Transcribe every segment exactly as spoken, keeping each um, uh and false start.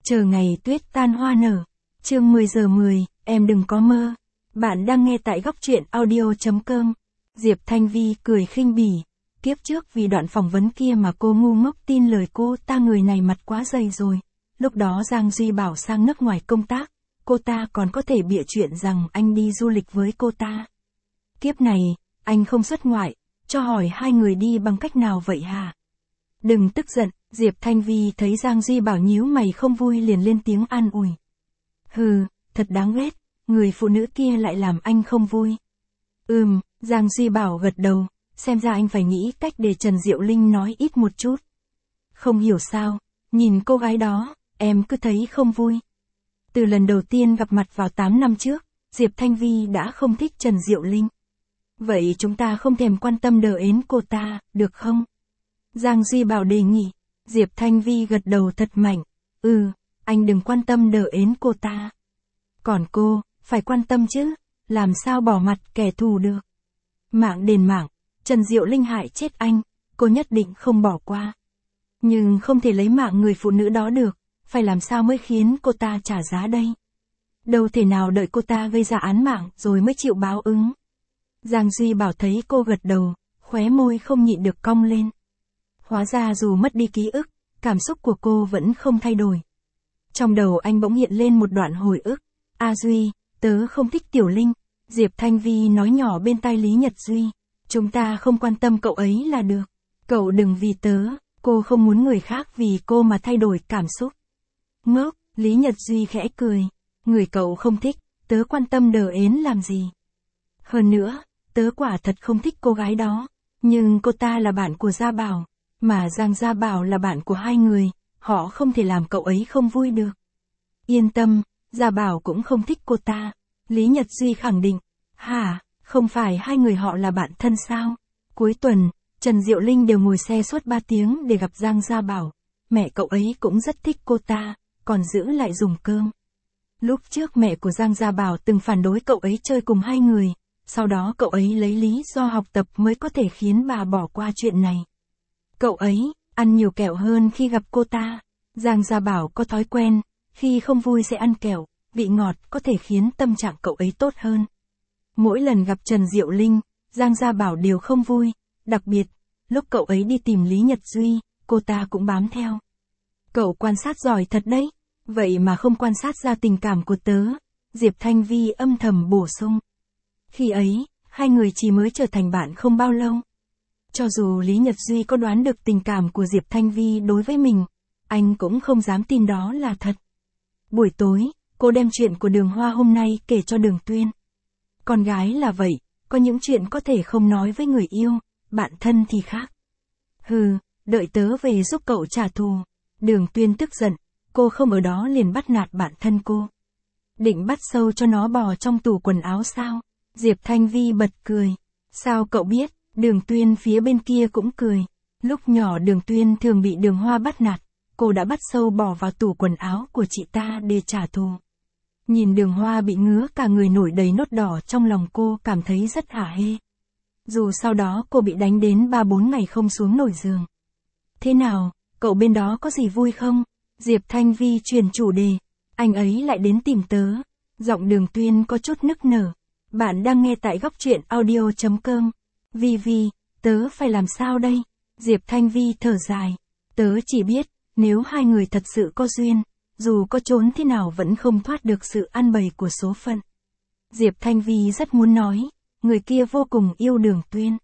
Chờ ngày tuyết tan hoa nở. Chương mười giờ mười, em đừng có mơ. Bạn đang nghe tại góc truyện audio chấm com. Diệp Thanh Vi cười khinh bỉ. Kiếp trước vì đoạn phỏng vấn kia mà cô ngu ngốc tin lời cô ta, người này mặt quá dày rồi. Lúc đó Giang Duy bảo sang nước ngoài công tác, cô ta còn có thể bịa chuyện rằng anh đi du lịch với cô ta. Kiếp này, anh không xuất ngoại, cho hỏi hai người đi bằng cách nào vậy hả? Đừng tức giận, Diệp Thanh Vi thấy Giang Duy bảo nhíu mày không vui liền lên tiếng an ủi. Hừ, thật đáng ghét, người phụ nữ kia lại làm anh không vui. Ừm, Giang Duy bảo gật đầu, xem ra anh phải nghĩ cách để Trần Diệu Linh nói ít một chút. Không hiểu sao, nhìn cô gái đó, em cứ thấy không vui. Từ lần đầu tiên gặp mặt vào tám năm trước, Diệp Thanh Vi đã không thích Trần Diệu Linh. Vậy chúng ta không thèm quan tâm đờ ến cô ta, được không? Giang Duy bảo đề nghị. Diệp Thanh Vi gật đầu thật mạnh. Ừ, anh đừng quan tâm đờ ến cô ta. Còn cô, phải quan tâm chứ, làm sao bỏ mặt kẻ thù được. Mạng đền mạng, Trần Diệu Linh hại chết anh, cô nhất định không bỏ qua. Nhưng không thể lấy mạng người phụ nữ đó được, phải làm sao mới khiến cô ta trả giá đây? Đâu thể nào đợi cô ta gây ra án mạng rồi mới chịu báo ứng. Giang Duy bảo thấy cô gật đầu, khóe môi không nhịn được cong lên. Hóa ra dù mất đi ký ức, cảm xúc của cô vẫn không thay đổi. Trong đầu anh bỗng hiện lên một đoạn hồi ức. A Duy, tớ không thích Tiểu Linh. Diệp Thanh Vi nói nhỏ bên tai Lý Nhật Duy. Chúng ta không quan tâm cậu ấy là được. Cậu đừng vì tớ, cô không muốn người khác vì cô mà thay đổi cảm xúc. Ngốc, Lý Nhật Duy khẽ cười. Người cậu không thích, tớ quan tâm đờ ến làm gì. Hơn nữa, tớ quả thật không thích cô gái đó. Nhưng cô ta là bạn của Gia Bảo. Mà Giang Gia Bảo là bạn của hai người, họ không thể làm cậu ấy không vui được. Yên tâm, Gia Bảo cũng không thích cô ta. Lý Nhật Duy khẳng định. Hả, không phải hai người họ là bạn thân sao? Cuối tuần, Trần Diệu Linh đều ngồi xe suốt ba tiếng để gặp Giang Gia Bảo. Mẹ cậu ấy cũng rất thích cô ta, còn giữ lại dùng cơm. Lúc trước mẹ của Giang Gia Bảo từng phản đối cậu ấy chơi cùng hai người, sau đó cậu ấy lấy lý do học tập mới có thể khiến bà bỏ qua chuyện này. Cậu ấy, ăn nhiều kẹo hơn khi gặp cô ta. Giang Gia Bảo có thói quen, khi không vui sẽ ăn kẹo, vị ngọt có thể khiến tâm trạng cậu ấy tốt hơn. Mỗi lần gặp Trần Diệu Linh, Giang Gia Bảo đều không vui, đặc biệt, lúc cậu ấy đi tìm Lý Nhật Duy, cô ta cũng bám theo. Cậu quan sát giỏi thật đấy, vậy mà không quan sát ra tình cảm của tớ, Diệp Thanh Vi âm thầm bổ sung. Khi ấy, hai người chỉ mới trở thành bạn không bao lâu. Cho dù Lý Nhật Duy có đoán được tình cảm của Diệp Thanh Vi đối với mình, anh cũng không dám tin đó là thật. Buổi tối, cô đem chuyện của Đường Hoa hôm nay kể cho Đường Tuyên. Con gái là vậy, có những chuyện có thể không nói với người yêu, bạn thân thì khác. Hừ, đợi tớ về giúp cậu trả thù. Đường Tuyên tức giận, cô không ở đó liền bắt nạt bạn thân cô. Định bắt sâu cho nó bò trong tủ quần áo sao? Diệp Thanh Vi bật cười. Sao cậu biết? Đường Tuyên phía bên kia cũng cười. Lúc nhỏ Đường Tuyên thường bị Đường Hoa bắt nạt, cô đã bắt sâu bỏ vào tủ quần áo của chị ta để trả thù. Nhìn Đường Hoa bị ngứa cả người nổi đầy nốt đỏ, trong lòng cô cảm thấy rất hả hê. Dù sau đó cô bị đánh đến ba bốn ngày không xuống nổi giường. Thế nào, cậu bên đó có gì vui không? Diệp Thanh Vi chuyển chủ đề. Anh ấy lại đến tìm tớ. Giọng Đường Tuyên có chút nức nở. Bạn đang nghe tại góc truyện audio chấm com. Vi Vi, tớ phải làm sao đây? Diệp Thanh Vi thở dài. Tớ chỉ biết, nếu hai người thật sự có duyên, dù có trốn thế nào vẫn không thoát được sự ăn bày của số phận. Diệp Thanh Vi rất muốn nói, người kia vô cùng yêu Đường Tuyên.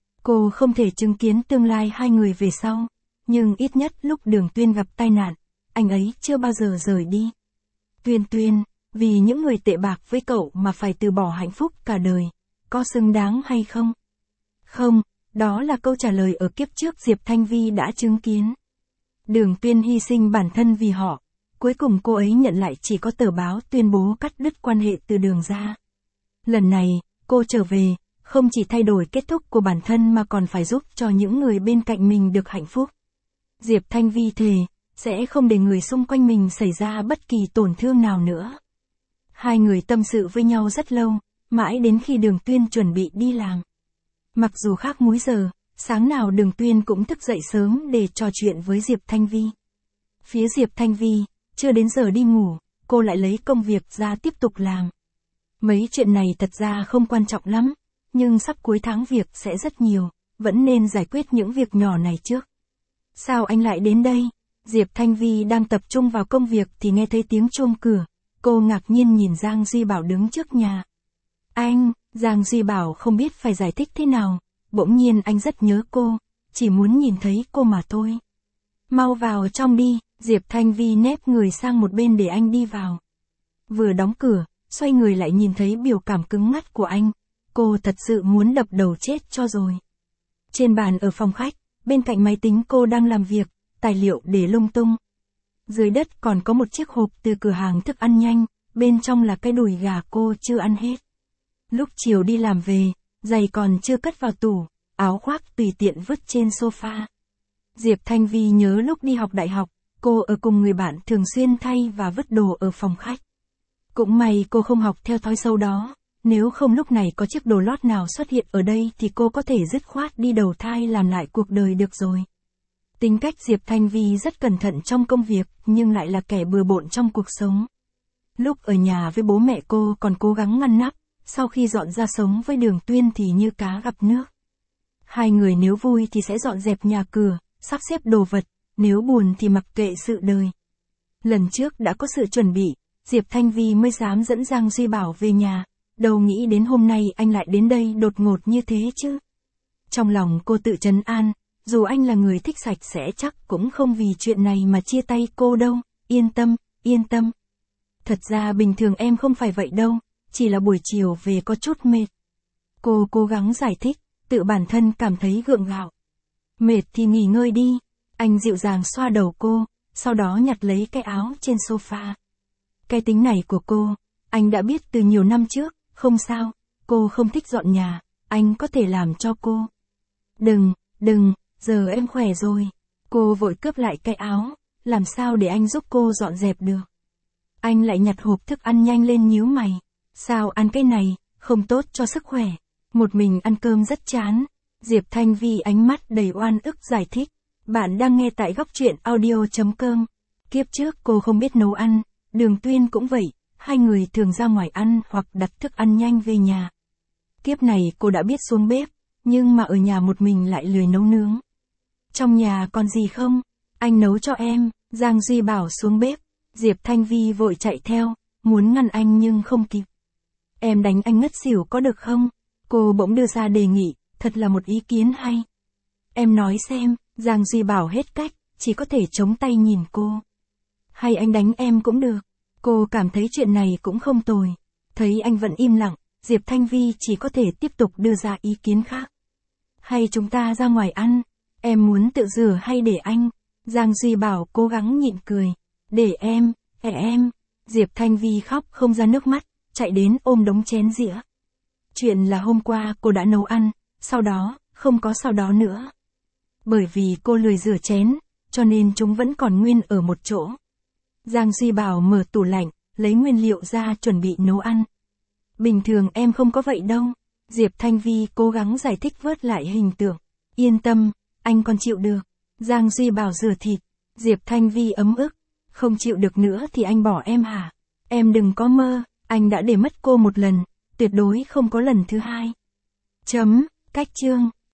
Cô không thể chứng kiến tương lai hai người về sau, nhưng ít nhất lúc Đường Tuyên gặp tai nạn, anh ấy chưa bao giờ rời đi. Tuyên Tuyên, vì những người tệ bạc với cậu mà phải từ bỏ hạnh phúc cả đời, có xứng đáng hay không? Không, đó là câu trả lời ở kiếp trước Diệp Thanh Vi đã chứng kiến. Đường Tuyên hy sinh bản thân vì họ, cuối cùng cô ấy nhận lại chỉ có tờ báo tuyên bố cắt đứt quan hệ từ Đường ra. Lần này, cô trở về, không chỉ thay đổi kết thúc của bản thân mà còn phải giúp cho những người bên cạnh mình được hạnh phúc. Diệp Thanh Vi thề, sẽ không để người xung quanh mình xảy ra bất kỳ tổn thương nào nữa. Hai người tâm sự với nhau rất lâu, mãi đến khi Đường Tuyên chuẩn bị đi làm. Mặc dù khác múi giờ, sáng nào Đường Tuyên cũng thức dậy sớm để trò chuyện với Diệp Thanh Vi. Phía Diệp Thanh Vi, chưa đến giờ đi ngủ, cô lại lấy công việc ra tiếp tục làm. Mấy chuyện này thật ra không quan trọng lắm, nhưng sắp cuối tháng việc sẽ rất nhiều, vẫn nên giải quyết những việc nhỏ này trước. Sao anh lại đến đây? Diệp Thanh Vi đang tập trung vào công việc thì nghe thấy tiếng chuông cửa. Cô ngạc nhiên nhìn Giang Duy Bảo đứng trước nhà. Anh, Giang Duy Bảo không biết phải giải thích thế nào, bỗng nhiên anh rất nhớ cô, chỉ muốn nhìn thấy cô mà thôi. Mau vào trong đi, Diệp Thanh Vi nép người sang một bên để anh đi vào. Vừa đóng cửa, xoay người lại nhìn thấy biểu cảm cứng ngắt của anh, cô thật sự muốn đập đầu chết cho rồi. Trên bàn ở phòng khách, bên cạnh máy tính cô đang làm việc, tài liệu để lung tung. Dưới đất còn có một chiếc hộp từ cửa hàng thức ăn nhanh, bên trong là cái đùi gà cô chưa ăn hết. Lúc chiều đi làm về, giày còn chưa cất vào tủ, áo khoác tùy tiện vứt trên sofa. Diệp Thanh Vi nhớ lúc đi học đại học, cô ở cùng người bạn thường xuyên thay và vứt đồ ở phòng khách. Cũng may cô không học theo thói xấu đó, nếu không lúc này có chiếc đồ lót nào xuất hiện ở đây thì cô có thể dứt khoát đi đầu thai làm lại cuộc đời được rồi. Tính cách Diệp Thanh Vi rất cẩn thận trong công việc, nhưng lại là kẻ bừa bộn trong cuộc sống. Lúc ở nhà với bố mẹ cô còn cố gắng ngăn nắp, sau khi dọn ra sống với Đường Tuyên thì như cá gặp nước. Hai người nếu vui thì sẽ dọn dẹp nhà cửa, sắp xếp đồ vật, nếu buồn thì mặc kệ sự đời. Lần trước đã có sự chuẩn bị, Diệp Thanh Vi mới dám dẫn Giang Duy Bảo về nhà, đâu nghĩ đến hôm nay anh lại đến đây đột ngột như thế chứ. Trong lòng cô tự trấn an, dù anh là người thích sạch sẽ chắc cũng không vì chuyện này mà chia tay cô đâu, yên tâm, yên tâm. Thật ra bình thường em không phải vậy đâu, chỉ là buổi chiều về có chút mệt. Cô cố gắng giải thích, tự bản thân cảm thấy gượng gạo. Mệt thì nghỉ ngơi đi, anh dịu dàng xoa đầu cô, sau đó nhặt lấy cái áo trên sofa. Cái tính này của cô, anh đã biết từ nhiều năm trước, không sao, cô không thích dọn nhà, anh có thể làm cho cô. Đừng, đừng, giờ em khỏe rồi. Cô vội cướp lại cái áo, làm sao để anh giúp cô dọn dẹp được. Anh lại nhặt hộp thức ăn nhanh lên nhíu mày. Sao ăn cái này, không tốt cho sức khỏe. Một mình ăn cơm rất chán. Diệp Thanh Vi ánh mắt đầy oan ức giải thích. Bạn đang nghe tại góc truyện audio chấm com. Kiếp trước cô không biết nấu ăn, Đường Tuyên cũng vậy, hai người thường ra ngoài ăn hoặc đặt thức ăn nhanh về nhà. Kiếp này cô đã biết xuống bếp, nhưng mà ở nhà một mình lại lười nấu nướng. Trong nhà còn gì không? Anh nấu cho em, Giang Duy Bảo xuống bếp. Diệp Thanh Vi vội chạy theo, muốn ngăn anh nhưng không kịp. Em đánh anh ngất xỉu có được không? Cô bỗng đưa ra đề nghị, thật là một ý kiến hay. Em nói xem, Giang Duy Bảo hết cách, chỉ có thể chống tay nhìn cô. Hay anh đánh em cũng được. Cô cảm thấy chuyện này cũng không tồi. Thấy anh vẫn im lặng, Diệp Thanh Vi chỉ có thể tiếp tục đưa ra ý kiến khác. Hay chúng ta ra ngoài ăn, em muốn tự rửa hay để anh? Giang Duy Bảo cố gắng nhịn cười. Để em, để em. Diệp Thanh Vi khóc không ra nước mắt, chạy đến ôm đống chén dĩa. Chuyện là hôm qua cô đã nấu ăn, sau đó, không có sau đó nữa. Bởi vì cô lười rửa chén, cho nên chúng vẫn còn nguyên ở một chỗ. Giang Duy Bảo mở tủ lạnh, lấy nguyên liệu ra chuẩn bị nấu ăn. Bình thường em không có vậy đâu. Diệp Thanh Vi cố gắng giải thích vớt lại hình tượng. Yên tâm, anh còn chịu được. Giang Duy Bảo rửa thịt. Diệp Thanh Vi ấm ức. Không chịu được nữa thì anh bỏ em hả? Em đừng có mơ, anh đã để mất cô một lần, tuyệt đối không có lần thứ hai. Chấm, cách chương.